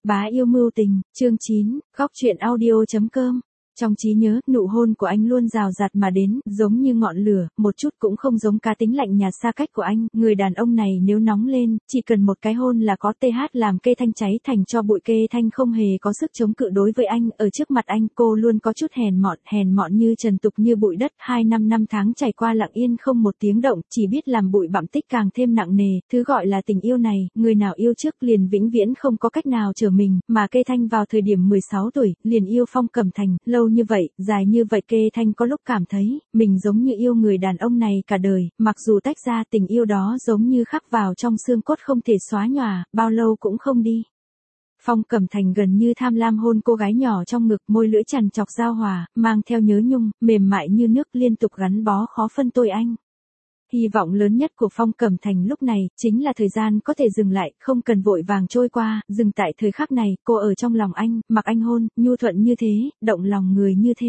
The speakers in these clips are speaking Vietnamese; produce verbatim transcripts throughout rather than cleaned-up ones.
Bá yêu mưu tình, chương chín, góc truyện audio chấm com. Trong trí nhớ, nụ hôn của anh luôn rào rạt mà đến, giống như ngọn lửa, một chút cũng không giống cá tính lạnh nhạt xa cách của anh. Người đàn ông này nếu nóng lên, chỉ cần một cái hôn là có th làm Kê Thanh cháy thành cho bụi. Kê Thanh không hề có sức chống cự đối với anh, ở trước mặt anh cô luôn có chút hèn mọn, hèn mọn như trần tục như bụi đất. Hai năm năm tháng trải qua lặng yên không một tiếng động, chỉ biết làm bụi bặm tích càng thêm nặng nề. Thứ gọi là tình yêu này, người nào yêu trước liền vĩnh viễn không có cách nào trở mình, mà Kê Thanh vào thời điểm mười sáu tuổi, liền yêu Phong Cẩm Thành, lâu như vậy, dài như vậy. Kê Thanh có lúc cảm thấy, mình giống như yêu người đàn ông này cả đời, mặc dù tách ra tình yêu đó giống như khắc vào trong xương cốt không thể xóa nhòa, bao lâu cũng không đi. Phong Cẩm Thành gần như tham lam hôn cô gái nhỏ trong ngực, môi lưỡi chằn chọc giao hòa, mang theo nhớ nhung, mềm mại như nước liên tục gắn bó khó phân tôi anh. Hy vọng lớn nhất của Phong Cẩm Thành lúc này, chính là thời gian có thể dừng lại, không cần vội vàng trôi qua, dừng tại thời khắc này, cô ở trong lòng anh, mặc anh hôn, nhu thuận như thế, động lòng người như thế.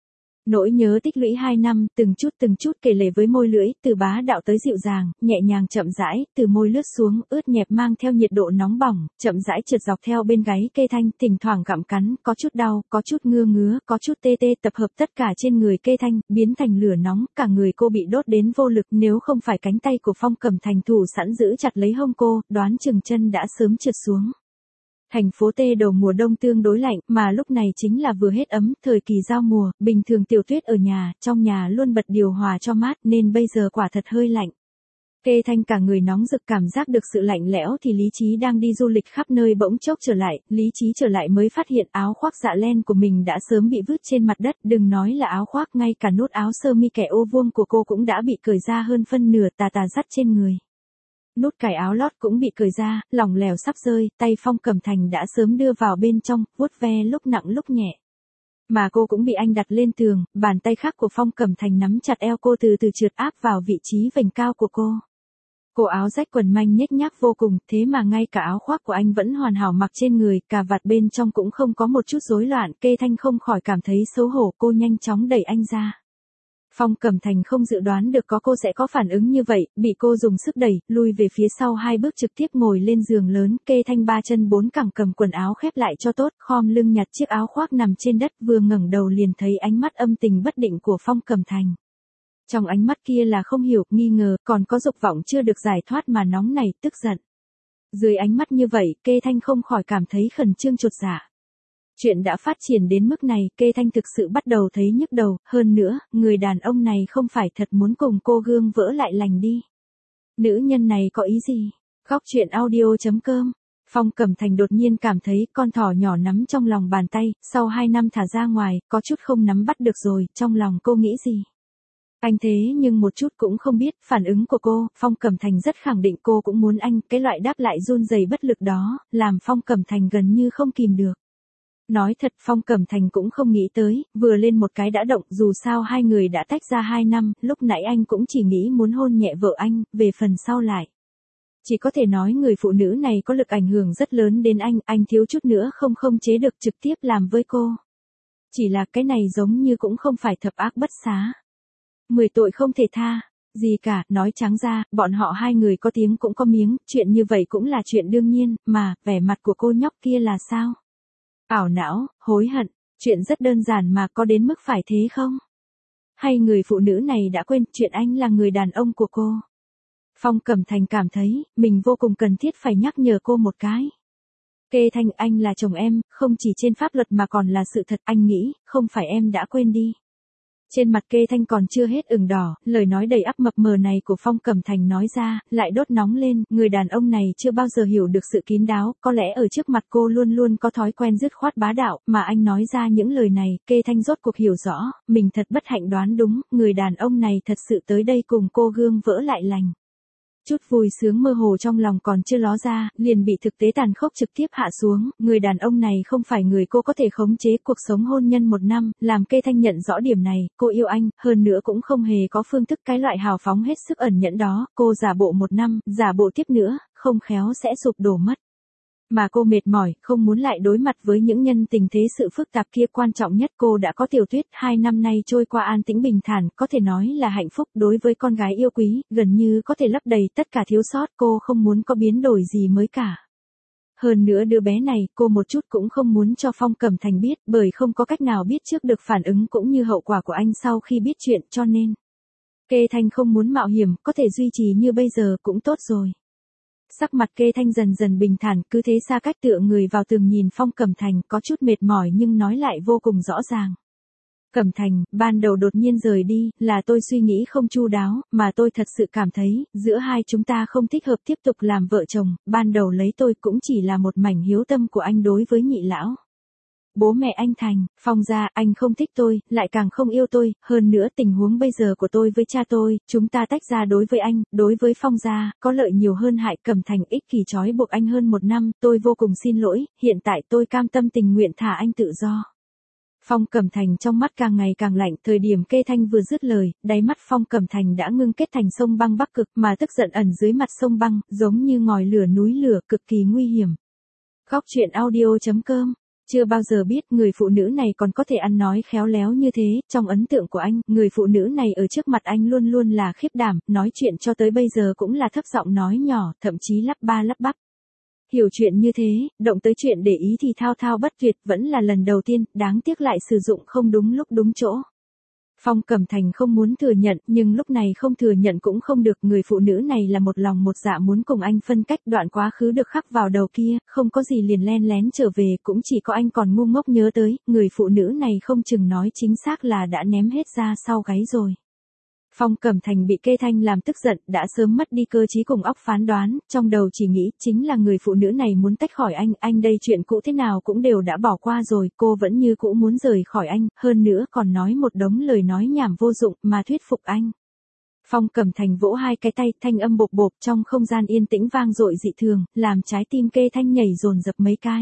Nỗi nhớ tích lũy hai năm, từng chút từng chút kể lể với môi lưỡi, từ bá đạo tới dịu dàng, nhẹ nhàng chậm rãi, từ môi lướt xuống, ướt nhẹp mang theo nhiệt độ nóng bỏng, chậm rãi trượt dọc theo bên gáy Kê Thanh, thỉnh thoảng gặm cắn, có chút đau, có chút ngưa ngứa, có chút tê tê, tập hợp tất cả trên người Kê Thanh, biến thành lửa nóng, cả người cô bị đốt đến vô lực, nếu không phải cánh tay của Phong Cẩm Thành thủ sẵn giữ chặt lấy hông cô, đoán chừng chân đã sớm trượt xuống. Thành phố T đầu mùa đông tương đối lạnh, mà lúc này chính là vừa hết ấm, thời kỳ giao mùa, bình thường Tiểu Tuyết ở nhà, trong nhà luôn bật điều hòa cho mát, nên bây giờ quả thật hơi lạnh. Kê Thanh cả người nóng rực, cảm giác được sự lạnh lẽo thì lý trí đang đi du lịch khắp nơi bỗng chốc trở lại, lý trí trở lại mới phát hiện áo khoác dạ len của mình đã sớm bị vứt trên mặt đất, đừng nói là áo khoác, ngay cả nút áo sơ mi kẻ ô vuông của cô cũng đã bị cởi ra hơn phân nửa, tà tà dắt trên người. Nút cài áo lót cũng bị cởi ra, lỏng lẻo sắp rơi, tay Phong Cẩm Thành đã sớm đưa vào bên trong, vuốt ve lúc nặng lúc nhẹ. Mà cô cũng bị anh đặt lên tường, bàn tay khác của Phong Cẩm Thành nắm chặt eo cô từ từ trượt áp vào vị trí vành cao của cô. Cổ áo rách quần manh nhếch nhác vô cùng, thế mà ngay cả áo khoác của anh vẫn hoàn hảo mặc trên người, cà vạt bên trong cũng không có một chút rối loạn. Kê Thanh không khỏi cảm thấy xấu hổ, cô nhanh chóng đẩy anh ra. Phong Cẩm Thành không dự đoán được có cô sẽ có phản ứng như vậy, bị cô dùng sức đẩy, lui về phía sau hai bước trực tiếp ngồi lên giường lớn. Kê Thanh ba chân bốn cẳng cầm quần áo khép lại cho tốt, khom lưng nhặt chiếc áo khoác nằm trên đất, vừa ngẩng đầu liền thấy ánh mắt âm tình bất định của Phong Cẩm Thành. Trong ánh mắt kia là không hiểu, nghi ngờ, còn có dục vọng chưa được giải thoát mà nóng nảy, tức giận. Dưới ánh mắt như vậy, Kê Thanh không khỏi cảm thấy khẩn trương chột dạ. Chuyện đã phát triển đến mức này, Kê Thanh thực sự bắt đầu thấy nhức đầu, hơn nữa, người đàn ông này không phải thật muốn cùng cô gương vỡ lại lành đi. Nữ nhân này có ý gì? Góc truyện audio chấm com. Phong Cẩm Thành đột nhiên cảm thấy con thỏ nhỏ nắm trong lòng bàn tay, sau hai năm thả ra ngoài, có chút không nắm bắt được rồi, trong lòng cô nghĩ gì? Anh thế nhưng một chút cũng không biết, phản ứng của cô, Phong Cẩm Thành rất khẳng định cô cũng muốn anh, cái loại đáp lại run rẩy bất lực đó, làm Phong Cẩm Thành gần như không kìm được. Nói thật, Phong Cẩm Thành cũng không nghĩ tới, vừa lên một cái đã động, dù sao hai người đã tách ra hai năm, lúc nãy anh cũng chỉ nghĩ muốn hôn nhẹ vợ anh, về phần sau lại. Chỉ có thể nói người phụ nữ này có lực ảnh hưởng rất lớn đến anh, anh thiếu chút nữa không không chế được trực tiếp làm với cô. Chỉ là cái này giống như cũng không phải thập ác bất xá. Mười tội không thể tha, gì cả, nói trắng ra, bọn họ hai người có tiếng cũng có miếng, chuyện như vậy cũng là chuyện đương nhiên, mà, vẻ mặt của cô nhóc kia là sao? Ảo não, hối hận, chuyện rất đơn giản mà có đến mức phải thế không? Hay người phụ nữ này đã quên chuyện anh là người đàn ông của cô? Phong Cẩm Thành cảm thấy, mình vô cùng cần thiết phải nhắc nhở cô một cái. Kê Thanh, anh là chồng em, không chỉ trên pháp luật mà còn là sự thật, anh nghĩ, không phải em đã quên đi. Trên mặt Kê Thanh còn chưa hết ửng đỏ, lời nói đầy ắp mập mờ này của Phong Cẩm Thành nói ra, lại đốt nóng lên, người đàn ông này chưa bao giờ hiểu được sự kín đáo, có lẽ ở trước mặt cô luôn luôn có thói quen dứt khoát bá đạo, mà anh nói ra những lời này, Kê Thanh rốt cuộc hiểu rõ, mình thật bất hạnh đoán đúng, người đàn ông này thật sự tới đây cùng cô gương vỡ lại lành. Chút vui sướng mơ hồ trong lòng còn chưa ló ra, liền bị thực tế tàn khốc trực tiếp hạ xuống, người đàn ông này không phải người cô có thể khống chế. Cuộc sống hôn nhân một năm, làm Kê Thanh nhận rõ điểm này, cô yêu anh, hơn nữa cũng không hề có phương thức cái loại hào phóng hết sức ẩn nhẫn đó, cô giả bộ một năm, giả bộ tiếp nữa, không khéo sẽ sụp đổ mất. Mà cô mệt mỏi, không muốn lại đối mặt với những nhân tình thế sự phức tạp kia. Quan trọng nhất cô đã có Tiểu Tuyết, hai năm nay trôi qua an tĩnh bình thản, có thể nói là hạnh phúc đối với con gái yêu quý, gần như có thể lấp đầy tất cả thiếu sót, cô không muốn có biến đổi gì mới cả. hơn nữa đứa bé này cô một chút cũng không muốn cho Phong Cẩm Thành biết, bởi không có cách nào biết trước được phản ứng cũng như hậu quả của anh sau khi biết chuyện, cho nên Kê Thanh không muốn mạo hiểm, có thể duy trì như bây giờ cũng tốt rồi. Sắc mặt Kê Thanh dần dần bình thản, cứ thế xa cách tựa người vào tường nhìn Phong Cẩm Thành, có chút mệt mỏi nhưng nói lại vô cùng rõ ràng. Cẩm Thành, ban đầu đột nhiên rời đi, là tôi suy nghĩ không chu đáo, mà tôi thật sự cảm thấy, giữa hai chúng ta không thích hợp tiếp tục làm vợ chồng, ban đầu lấy tôi cũng chỉ là một mảnh hiếu tâm của anh đối với nhị lão. Bố mẹ anh Thành, Phong gia, anh không thích tôi, lại càng không yêu tôi, hơn nữa tình huống bây giờ của tôi với cha tôi, chúng ta tách ra đối với anh, đối với Phong gia, có lợi nhiều hơn hại. Cẩm Thành ích kỷ trói buộc anh hơn một năm, tôi vô cùng xin lỗi, hiện tại tôi cam tâm tình nguyện thả anh tự do. Phong Cẩm Thành trong mắt càng ngày càng lạnh, thời điểm Kê Thanh vừa dứt lời, đáy mắt Phong Cẩm Thành đã ngưng kết thành sông băng Bắc Cực, mà tức giận ẩn dưới mặt sông băng, giống như ngòi lửa núi lửa, cực kỳ nguy hiểm. Góc truyện audio chấm com. Chưa bao giờ biết người phụ nữ này còn có thể ăn nói khéo léo như thế, trong ấn tượng của anh, người phụ nữ này ở trước mặt anh luôn luôn là khiếp đảm, nói chuyện cho tới bây giờ cũng là thấp giọng nói nhỏ, thậm chí lắp ba lắp bắp. Hiểu chuyện như thế, động tới chuyện để ý thì thao thao bất tuyệt, vẫn là lần đầu tiên, đáng tiếc lại sử dụng không đúng lúc đúng chỗ. Phong Cẩm Thành không muốn thừa nhận, nhưng lúc này không thừa nhận cũng không được, người phụ nữ này là một lòng một dạ muốn cùng anh phân cách, đoạn quá khứ được khắc vào đầu kia, không có gì liền len lén trở về, cũng chỉ có anh còn ngu ngốc nhớ tới, người phụ nữ này không chừng nói chính xác là đã ném hết ra sau gáy rồi. Phong Cẩm Thành bị Kê Thanh làm tức giận, đã sớm mất đi cơ trí cùng óc phán đoán, trong đầu chỉ nghĩ chính là người phụ nữ này muốn tách khỏi anh, anh đây chuyện cũ thế nào cũng đều đã bỏ qua rồi, cô vẫn như cũ muốn rời khỏi anh, hơn nữa còn nói một đống lời nói nhảm vô dụng mà thuyết phục anh. Phong Cẩm Thành vỗ hai cái tay, thanh âm bộp bộp trong không gian yên tĩnh vang dội dị thường, làm trái tim Kê Thanh nhảy dồn dập mấy cái.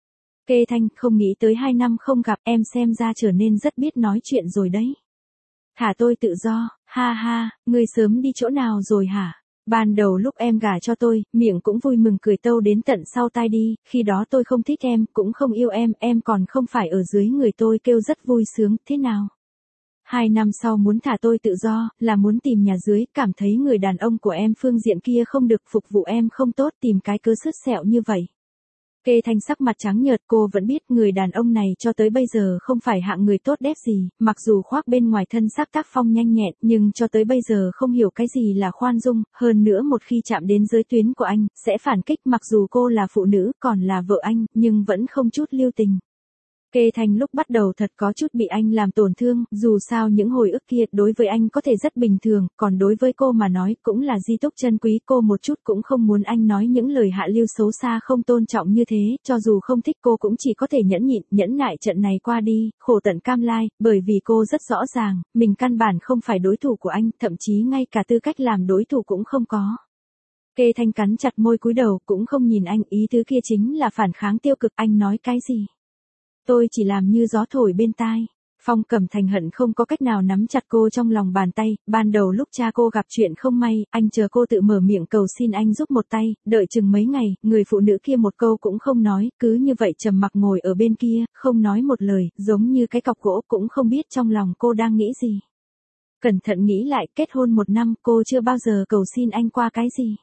Kê Thanh, không nghĩ tới hai năm không gặp, em xem ra trở nên rất biết nói chuyện rồi đấy. Thả tôi tự do, ha ha, ngươi sớm đi chỗ nào rồi hả? Ban đầu lúc em gả cho tôi, miệng cũng vui mừng cười tâu đến tận sau tai đi, khi đó tôi không thích em, cũng không yêu em, em còn không phải ở dưới người tôi kêu rất vui sướng, thế nào? Hai năm sau muốn thả tôi tự do, là muốn tìm nhà dưới, cảm thấy người đàn ông của em phương diện kia không được phục vụ em không tốt, tìm cái cớ sứt sẹo như vậy. Kê Thanh sắc mặt trắng nhợt, cô vẫn biết người đàn ông này cho tới bây giờ không phải hạng người tốt đẹp gì, mặc dù khoác bên ngoài thân sắc tác phong nhanh nhẹn, nhưng cho tới bây giờ không hiểu cái gì là khoan dung, hơn nữa một khi chạm đến giới tuyến của anh, sẽ phản kích, mặc dù cô là phụ nữ, còn là vợ anh, nhưng vẫn không chút lưu tình. Kê Thanh lúc bắt đầu thật có chút bị anh làm tổn thương, dù sao những hồi ức kia đối với anh có thể rất bình thường, còn đối với cô mà nói cũng là di túc chân quý, cô một chút cũng không muốn anh nói những lời hạ lưu xấu xa không tôn trọng như thế, cho dù không thích cô cũng chỉ có thể nhẫn nhịn, nhẫn nại trận này qua đi, khổ tận cam lai, bởi vì cô rất rõ ràng, mình căn bản không phải đối thủ của anh, thậm chí ngay cả tư cách làm đối thủ cũng không có. Kê Thanh cắn chặt môi cúi đầu, cũng không nhìn anh, ý tứ kia chính là phản kháng tiêu cực, anh nói cái gì? Tôi chỉ làm như gió thổi bên tai. Phong Cẩm Thành hận không có cách nào nắm chặt cô trong lòng bàn tay, ban đầu lúc cha cô gặp chuyện không may, anh chờ cô tự mở miệng cầu xin anh giúp một tay, đợi chừng mấy ngày, người phụ nữ kia một câu cũng không nói, cứ như vậy trầm mặc ngồi ở bên kia, không nói một lời, giống như cái cọc gỗ, cũng không biết trong lòng cô đang nghĩ gì. Cẩn thận nghĩ lại, kết hôn một năm cô chưa bao giờ cầu xin anh qua cái gì.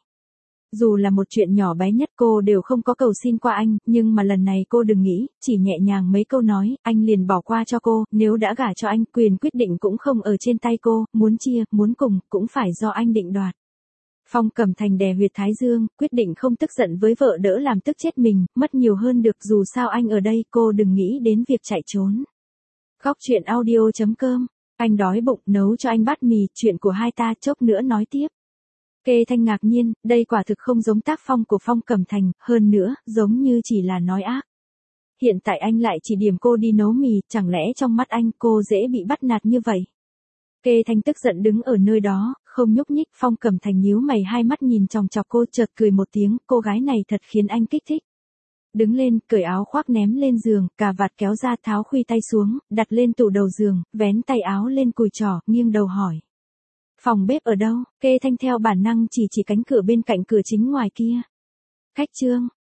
Dù là một chuyện nhỏ bé nhất cô đều không có cầu xin qua anh, nhưng mà lần này cô đừng nghĩ, chỉ nhẹ nhàng mấy câu nói, anh liền bỏ qua cho cô, nếu đã gả cho anh, quyền quyết định cũng không ở trên tay cô, muốn chia, muốn cùng, cũng phải do anh định đoạt. Phong Cẩm Thành đè huyệt thái dương, quyết định không tức giận với vợ đỡ làm tức chết mình, mất nhiều hơn được, dù sao anh ở đây, cô đừng nghĩ đến việc chạy trốn. Góc truyện audio chấm com, anh đói bụng, nấu cho anh bát mì, chuyện của hai ta chốc nữa nói tiếp. Kê Thanh ngạc nhiên, đây quả thực không giống tác phong của Phong Cẩm Thành, hơn nữa, giống như chỉ là nói ác. Hiện tại anh lại chỉ điểm cô đi nấu mì, chẳng lẽ trong mắt anh cô dễ bị bắt nạt như vậy? Kê Thanh tức giận đứng ở nơi đó, không nhúc nhích, Phong Cẩm Thành nhíu mày hai mắt nhìn chòng chọc cô, chợt cười một tiếng, cô gái này thật khiến anh kích thích. Đứng lên, cởi áo khoác ném lên giường, cà vạt kéo ra, tháo khuy tay xuống, đặt lên tủ đầu giường, vén tay áo lên cùi chỏ, nghiêng đầu hỏi. Phòng bếp ở đâu? Kê Thanh theo bản năng chỉ chỉ cánh cửa bên cạnh cửa chính ngoài kia. Khách trương,